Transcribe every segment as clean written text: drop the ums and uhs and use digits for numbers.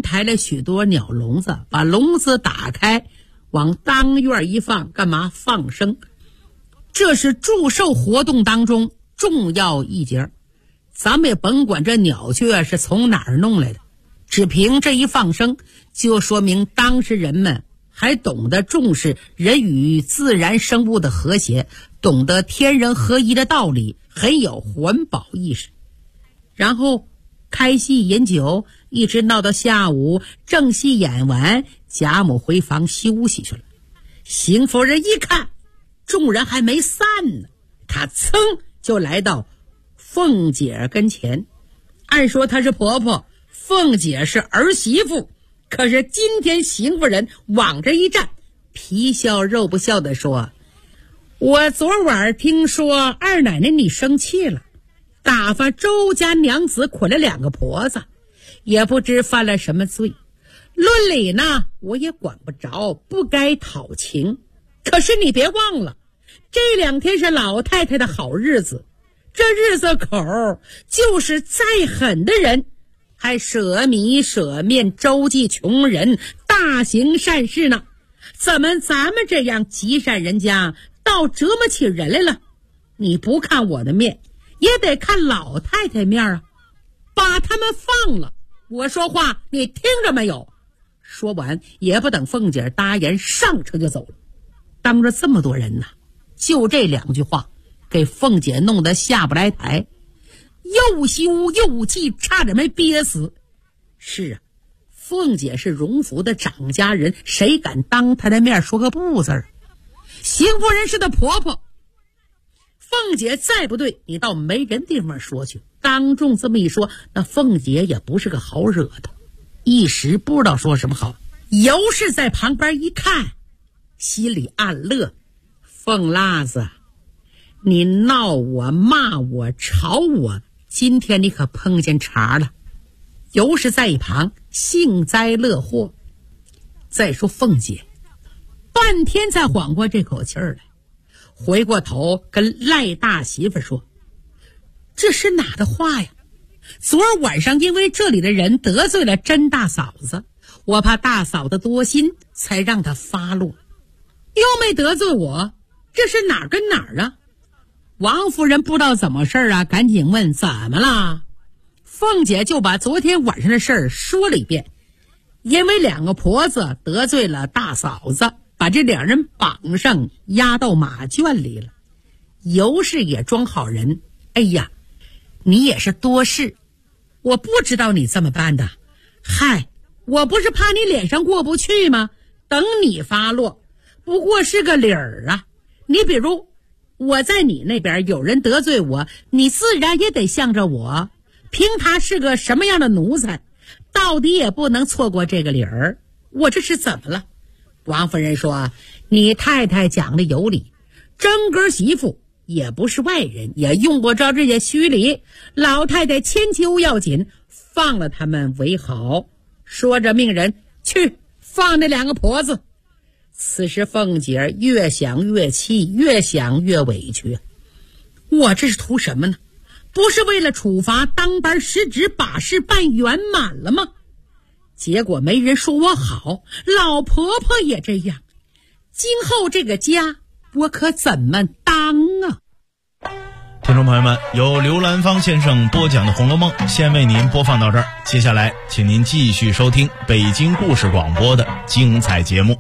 抬了许多鸟笼子，把笼子打开，往当院一放，干嘛？放生。这是祝寿活动当中重要一节。咱们也甭管这鸟雀是从哪儿弄来的，只凭这一放生，就说明当时人们还懂得重视人与自然生物的和谐，懂得天人合一的道理，很有环保意识。然后开戏饮酒，一直闹到下午，正戏演完，贾母回房休息去了。邢夫人一看众人还没散呢，她噌就来到凤姐跟前。按说她是婆婆，凤姐是儿媳妇，可是今天邢夫人往这一站，皮笑肉不笑地说：我昨晚听说二奶奶你生气了，打发周家娘子捆了2个婆子，也不知犯了什么罪。论理呢，我也管不着，不该讨情。可是你别忘了，这2天是老太太的好日子，这日子口就是再狠的人还舍米舍面周济穷人，大行善事呢。怎么咱们这样极善人家倒折磨起人来了？你不看我的面，也得看老太太面啊！把他们放了，我说话你听着没有？说完也不等凤姐答言，上车就走了。当着这么多人呢，就这2句话给凤姐弄得下不来台，又羞又气，差点没憋死。是啊，凤姐是荣府的长家人，谁敢当她的面说个不字儿？邢夫人是她婆婆，凤姐再不对，你到没人地方说去。当众这么一说，那凤姐也不是个好惹的，一时不知道说什么好。尤氏在旁边一看，心里暗乐：凤辣子，你闹我骂我吵我，今天你可碰见茬了。尤氏在一旁幸灾乐祸。再说凤姐半天才缓过这口气儿来，回过头跟赖大媳妇说：这是哪的话呀？昨儿晚上因为这里的人得罪了甄大嫂子，我怕大嫂子多心，才让她发落，又没得罪我，这是哪儿跟哪儿啊？王夫人不知道怎么事啊，赶紧问怎么了。凤姐就把昨天晚上的事儿说了一遍，因为2个婆子得罪了大嫂子，把这2人绑上押到马圈里了。尤氏也装好人：哎呀，你也是多事，我不知道你这么办的。嗨，我不是怕你脸上过不去吗？等你发落，不过是个理儿啊。你比如我在你那边有人得罪我，你自然也得向着我，凭他是个什么样的奴才，到底也不能错过这个理儿。我这是怎么了？王夫人说：你太太讲的有理，真哥媳妇也不是外人，也用不着这些虚礼，老太太千秋要紧，放了他们为好。说着命人去放那2个婆子。此时凤姐越想越气，越想越委屈。我这是图什么呢？不是为了处罚当班失职，把事办圆满了吗？结果没人说我好，老婆婆也这样，今后这个家我可怎么当啊？ 听众朋友们，由刘兰芳先生播讲的《红楼梦》先为您播放到这儿，接下来请您继续收听北京故事广播的精彩节目。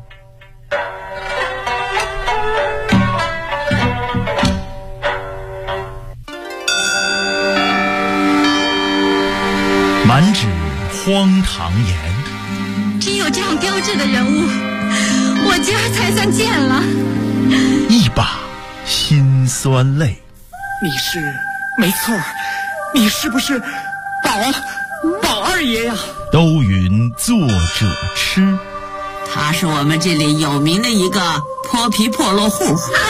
满纸荒唐言， 只有这样标致的人物，我家才算见了。 一把辛酸泪。 你是没错，你是不是宝二爷呀？ 都云作者痴， 他是我们这里有名的一个泼皮破落户，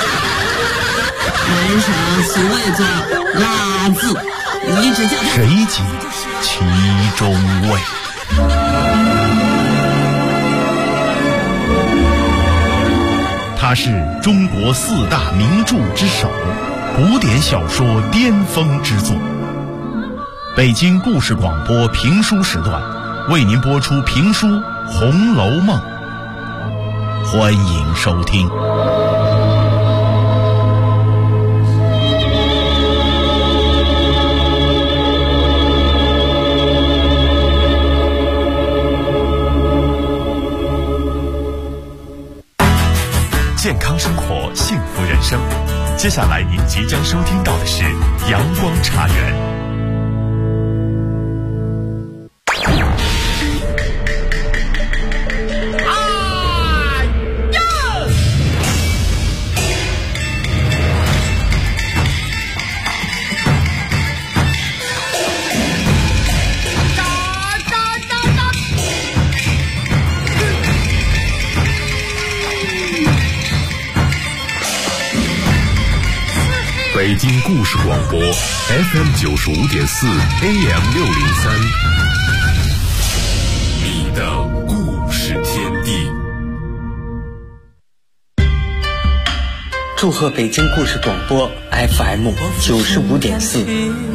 门上俗谓作辣字，你只叫他谁及其中味？他是中国4大名著之首，古典小说巅峰之作。北京故事广播评书时段， 为您播出评书《红楼梦》，欢迎收听。 健康生活，幸福人生。接下来您即将收听到的是阳光茶园。北京故事广播 FM95.4 AM603， 你的故事天地。 祝贺北京故事广播 FM95.4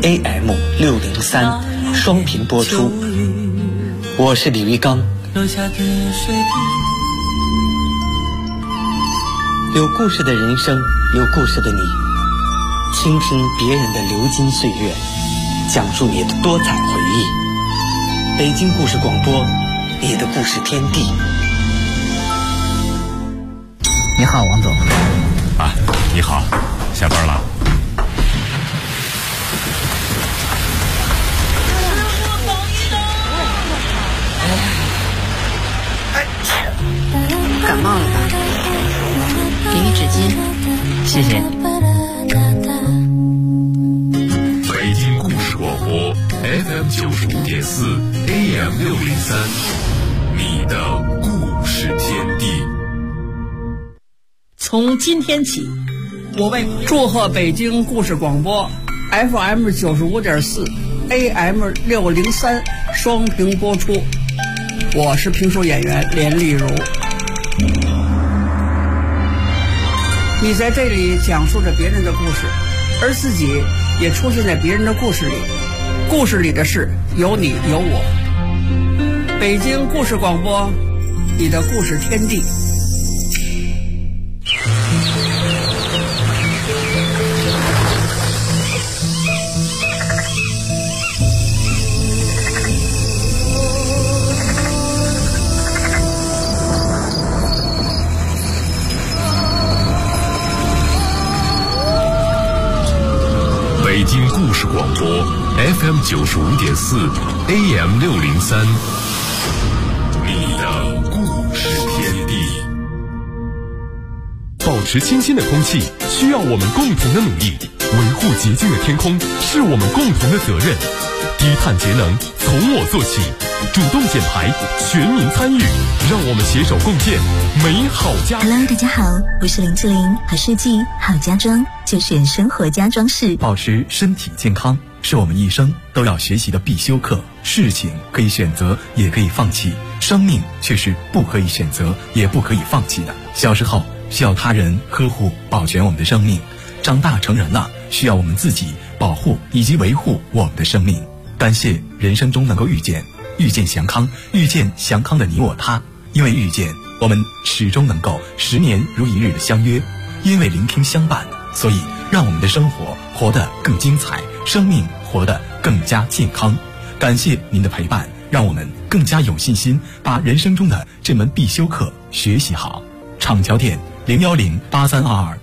AM603 双频播出。我是李玉刚。有故事的人生，有故事的你。倾听别人的流金岁月，讲述你的多彩回忆。北京故事广播，你的故事天地。 你好，王总。 啊，你好，下班了。 感冒了吧？给你纸巾。 谢谢。 北京故事广播 FM95.4 AM603， 你的故事天地。 从今天起，我为祝贺北京故事广播 FM95.4 AM603 双屏播出。我是评书演员连丽如。你在这里讲述着别人的故事，而自己也出现在别人的故事里，故事里的事有你有我。北京故事广播，你的故事天地。 北京故事广播 FM95.4 AM603， 你的故事天地。 保持清新的空气需要我们共同的努力，维护洁净的天空是我们共同的责任。低碳节能从我做起，主动减排，全民参与，让我们携手共建美好家。 Hello， 大家好，我是林志玲。好设计好家装就选生活家装饰。 保持身体健康是我们一生都要学习的必修课。事情可以选择，也可以放弃，生命却是不可以选择，也不可以放弃的。小时候需要他人呵护保全我们的生命，长大成人了需要我们自己保护以及维护我们的生命。感谢人生中能够遇见祥康，遇见祥康的你我他。因为遇见，我们始终能够10年如一日的相约；因为聆听相伴，所以让我们的生活活得更精彩，生命活得更加健康。感谢您的陪伴，让我们更加有信心把人生中的这门必修课学习好。厂桥店0108322